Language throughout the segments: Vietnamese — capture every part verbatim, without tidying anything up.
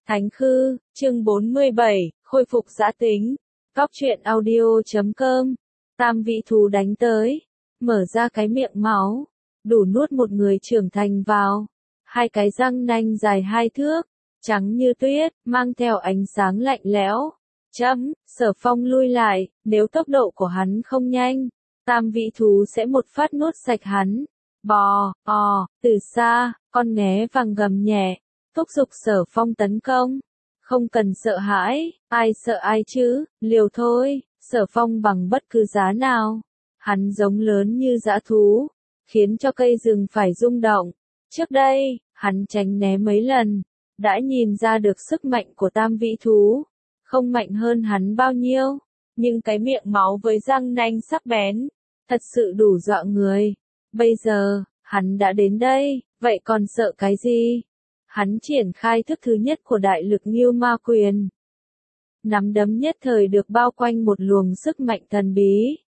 Thánh Khư, chương bốn mươi bảy, khôi phục dã tính. Góc truyện audio chấm com. Tam vị thú đánh tới, mở ra cái miệng máu, đủ nuốt một người trưởng thành vào. Hai cái răng nanh dài hai thước, trắng như tuyết, mang theo ánh sáng lạnh lẽo. Chấm, Sở Phong lui lại, nếu tốc độ của hắn không nhanh, tam vị thú sẽ một phát nuốt sạch hắn. Bò, ò, từ xa, con nghé vàng gầm nhẹ, thúc giục Sở Phong tấn công. Không cần sợ hãi, ai sợ ai chứ, liều thôi, Sở Phong bằng bất cứ giá nào. Hắn giống lớn như dã thú, khiến cho cây rừng phải rung động. Trước đây, hắn tránh né mấy lần, đã nhìn ra được sức mạnh của tam vị thú. Không mạnh hơn hắn bao nhiêu, nhưng cái miệng máu với răng nanh sắc bén, thật sự đủ dọa người. Bây giờ, hắn đã đến đây, vậy còn sợ cái gì? Hắn triển khai thức thứ nhất của đại lực Ngưu Ma Quyền. Nắm đấm nhất thời được bao quanh một luồng sức mạnh thần bí.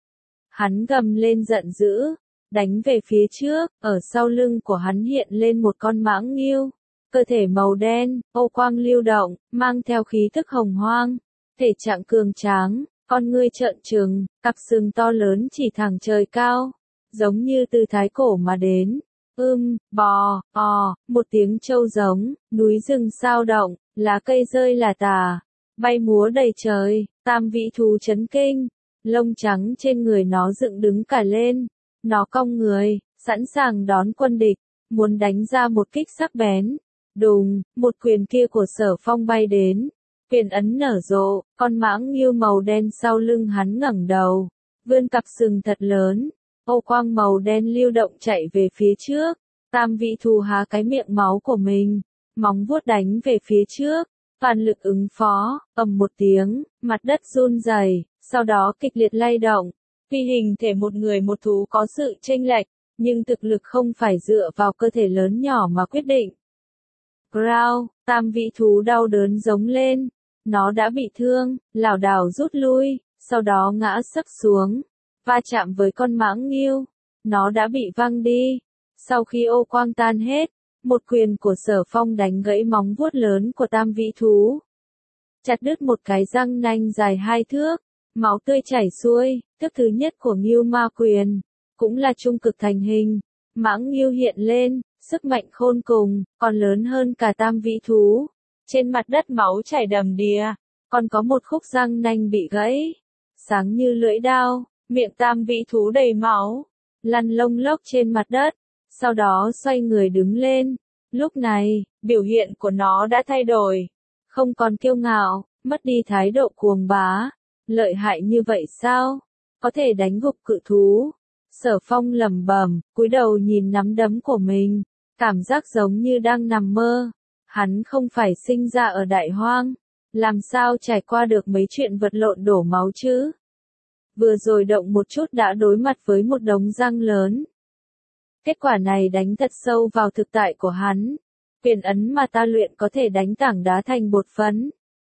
Hắn gầm lên giận dữ, đánh về phía trước, ở sau lưng của hắn hiện lên một con mãng ngưu. Cơ thể màu đen, ô quang lưu động, mang theo khí tức hồng hoang, thể trạng cường tráng, con ngươi trợn trừng, cặp sừng to lớn chỉ thẳng trời cao, giống như từ thái cổ mà đến. Ưm, bò, ò, một tiếng trâu giống, núi rừng sao động, lá cây rơi là tả, bay múa đầy trời, tam vị thú chấn kinh, lông trắng trên người nó dựng đứng cả lên, nó cong người, sẵn sàng đón quân địch, muốn đánh ra một kích sắc bén. Đùng, một quyền kia của Sở Phong bay đến, quyền ấn nở rộ, con mãng ngưu màu đen sau lưng hắn ngẩng đầu, vươn cặp sừng thật lớn, ô quang màu đen lưu động chạy về phía trước, tam vị thú há cái miệng máu của mình, móng vuốt đánh về phía trước, toàn lực ứng phó, ầm một tiếng, mặt đất run rẩy, sau đó kịch liệt lay động, vì hình thể một người một thú có sự chênh lệch, nhưng thực lực không phải dựa vào cơ thể lớn nhỏ mà quyết định. Growl, tam vị thú đau đớn giống lên, nó đã bị thương, lảo đảo rút lui, sau đó ngã sấp xuống, va chạm với con mãng ngưu, nó đã bị văng đi. Sau khi ô quang tan hết, một quyền của Sở Phong đánh gãy móng vuốt lớn của tam vị thú, chặt đứt một cái răng nanh dài hai thước, máu tươi chảy xuôi, thức thứ nhất của Ngưu Ma Quyền, cũng là trung cực thành hình, mãng ngưu hiện lên. Sức mạnh khôn cùng, còn lớn hơn cả tam vị thú. Trên mặt đất máu chảy đầm đìa, còn có một khúc răng nanh bị gãy, sáng như lưỡi dao, miệng tam vị thú đầy máu, lăn lông lốc trên mặt đất, sau đó xoay người đứng lên. Lúc này, biểu hiện của nó đã thay đổi, không còn kiêu ngạo, mất đi thái độ cuồng bá. Lợi hại như vậy sao? Có thể đánh gục cự thú. Sở Phong lẩm bẩm, cúi đầu nhìn nắm đấm của mình. Cảm giác giống như đang nằm mơ. Hắn không phải sinh ra ở đại hoang. Làm sao trải qua được mấy chuyện vật lộn đổ máu chứ? Vừa rồi động một chút đã đối mặt với một đống răng lớn. Kết quả này đánh thật sâu vào thực tại của hắn. Quyền ấn mà ta luyện có thể đánh tảng đá thành bột phấn.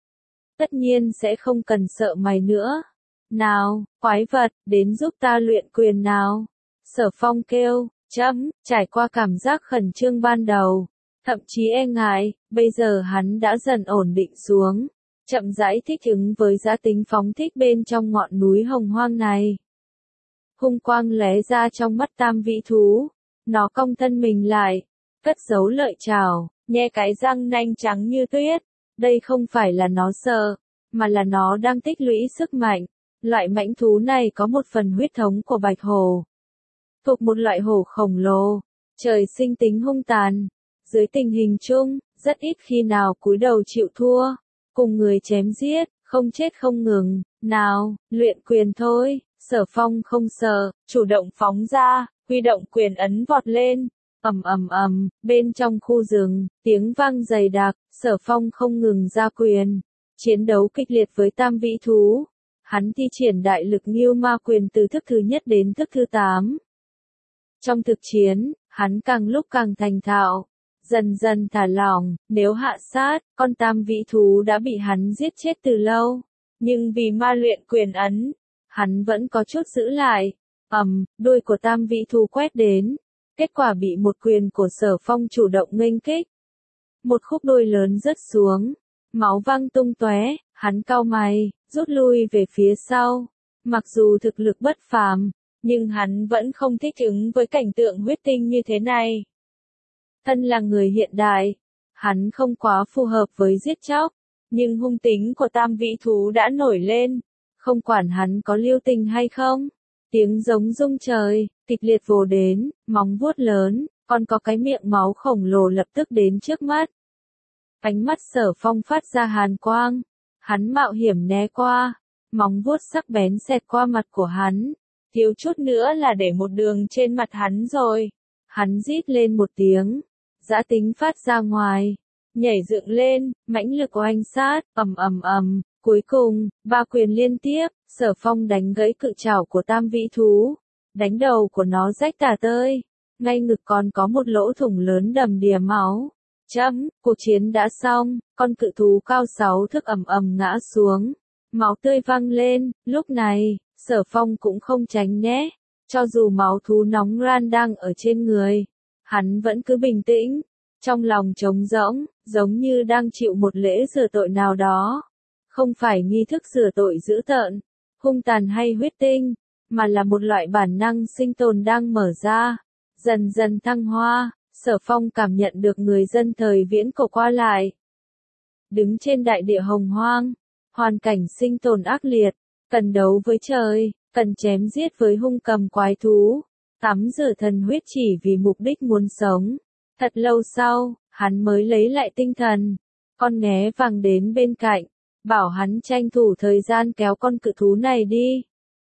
Tất nhiên sẽ không cần sợ mày nữa. Nào, quái vật, đến giúp ta luyện quyền nào. Sở Phong kêu. Chấm, trải qua cảm giác khẩn trương ban đầu, thậm chí e ngại, bây giờ hắn đã dần ổn định xuống, chậm rãi thích ứng với dã tính phóng thích bên trong ngọn núi hồng hoang này. Hung quang lóe ra trong mắt tam vị thú, nó cong thân mình lại, cất giấu lợi chảo, nhe cái răng nanh trắng như tuyết. Đây không phải là nó sợ, mà là nó đang tích lũy sức mạnh. Loại mãnh thú này có một phần huyết thống của bạch hổ. Thuộc một loại hổ khổng lồ, trời sinh tính hung tàn. Dưới tình hình chung, rất ít khi nào cúi đầu chịu thua, cùng người chém giết, không chết không ngừng. Nào, luyện quyền thôi. Sở Phong không sợ, chủ động phóng ra, huy động quyền ấn vọt lên. Ầm ầm ầm, bên trong khu rừng, tiếng vang dày đặc, Sở Phong không ngừng ra quyền, chiến đấu kịch liệt với tam vị thú. Hắn thi triển đại lực Ngưu Ma Quyền từ thức thứ nhất đến thức thứ tám. Trong thực chiến, hắn càng lúc càng thành thạo, dần dần thả lỏng, nếu hạ sát, con tam vị thú đã bị hắn giết chết từ lâu. Nhưng vì ma luyện quyền ấn, hắn vẫn có chút giữ lại. Ầm, đuôi của tam vị thú quét đến, kết quả bị một quyền của Sở Phong chủ động nghênh kích. một khúc đôi lớn rớt xuống, máu văng tung tóe, hắn cau mày, rút lui về phía sau. Mặc dù thực lực bất phàm, nhưng hắn vẫn không thích ứng với cảnh tượng huyết tinh như thế này. Thân là người hiện đại, hắn không quá phù hợp với giết chóc, nhưng hung tính của tam vị thú đã nổi lên, không quản hắn có lưu tình hay không. Tiếng giống rung trời, kịch liệt vồ đến, móng vuốt lớn, còn có cái miệng máu khổng lồ lập tức đến trước mắt. Ánh mắt Sở Phong phát ra hàn quang, hắn mạo hiểm né qua, móng vuốt sắc bén xẹt qua mặt của hắn, thiếu chút nữa là để một đường trên mặt hắn rồi. Hắn rít lên một tiếng, dã tính phát ra ngoài, nhảy dựng lên, mãnh lực oanh sát, ầm ầm ầm, cuối cùng, ba quyền liên tiếp, Sở Phong đánh gãy cự trảo của tam vĩ thú, đánh đầu của nó rách tả tơi, ngay ngực còn có một lỗ thủng lớn đầm đìa máu. Chấm, cuộc chiến đã xong, con cự thú cao sáu thước ầm ầm ngã xuống, máu tươi văng lên, lúc này, Sở Phong cũng không tránh né, cho dù máu thú nóng ran đang ở trên người, hắn vẫn cứ bình tĩnh, trong lòng trống rỗng, giống như đang chịu một lễ rửa tội nào đó. Không phải nghi thức rửa tội dữ tợn, hung tàn hay huyết tinh, mà là một loại bản năng sinh tồn đang mở ra, dần dần thăng hoa. Sở Phong cảm nhận được người dân thời viễn cổ qua lại. Đứng trên đại địa hồng hoang, hoàn cảnh sinh tồn ác liệt, cần đấu với trời, cần chém giết với hung cầm quái thú, tắm rửa thần huyết chỉ vì mục đích muốn sống. Thật lâu sau, hắn mới lấy lại tinh thần, con nghé vàng đến bên cạnh, bảo hắn tranh thủ thời gian kéo con cự thú này đi.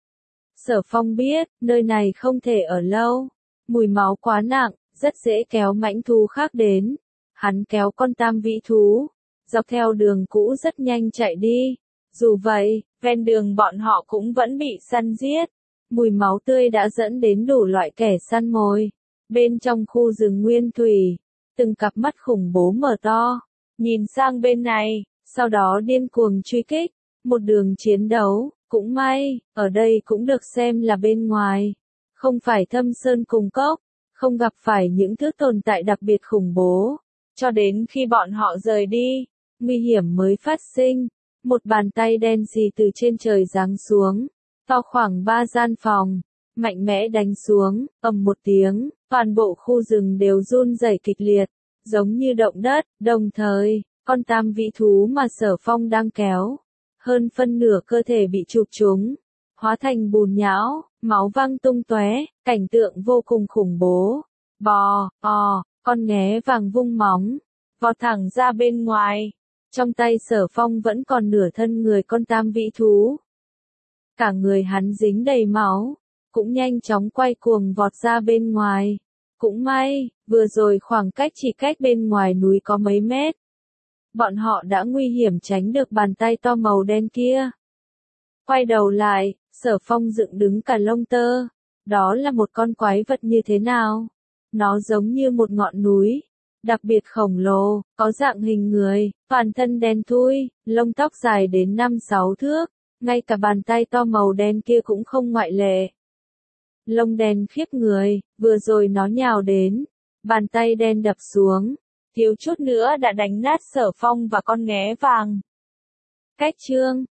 Sở Phong biết, nơi này không thể ở lâu, mùi máu quá nặng, rất dễ kéo mãnh thú khác đến. Hắn kéo con tam vĩ thú, dọc theo đường cũ rất nhanh chạy đi. Dù vậy, ven đường bọn họ cũng vẫn bị săn giết. Mùi máu tươi đã dẫn đến đủ loại kẻ săn mồi. Bên trong khu rừng nguyên thủy, từng cặp mắt khủng bố mở to, nhìn sang bên này, sau đó điên cuồng truy kích. Một đường chiến đấu, cũng may, ở đây cũng được xem là bên ngoài. Không phải thâm sơn cùng cốc, không gặp phải những thứ tồn tại đặc biệt khủng bố. Cho đến khi bọn họ rời đi, nguy hiểm mới phát sinh. Một bàn tay đen xì từ trên trời giáng xuống, to khoảng ba gian phòng, mạnh mẽ đánh xuống, ầm một tiếng, toàn bộ khu rừng đều run rẩy kịch liệt, giống như động đất. Đồng thời, con tam vĩ thú mà Sở Phong đang kéo, hơn phân nửa cơ thể bị chụp trúng, hóa thành bùn nhão, máu văng tung tóe, cảnh tượng vô cùng khủng bố. Bò, bò, con nghé vàng vung móng, vọt thẳng ra bên ngoài. Trong tay Sở Phong vẫn còn nửa thân người con tam vĩ thú. Cả người hắn dính đầy máu, cũng nhanh chóng quay cuồng vọt ra bên ngoài. Cũng may, vừa rồi khoảng cách chỉ cách bên ngoài núi có mấy mét. Bọn họ đã nguy hiểm tránh được bàn tay to màu đen kia. Quay đầu lại, Sở Phong dựng đứng cả lông tơ. Đó là một con quái vật như thế nào? Nó giống như một ngọn núi, đặc biệt khổng lồ, có dạng hình người, toàn thân đen thui, lông tóc dài đến năm sáu thước, ngay cả bàn tay to màu đen kia cũng không ngoại lệ. Lông đen khiếp người, vừa rồi nó nhào đến, bàn tay đen đập xuống, thiếu chút nữa đã đánh nát Sở Phong và con nghé vàng. Cách chương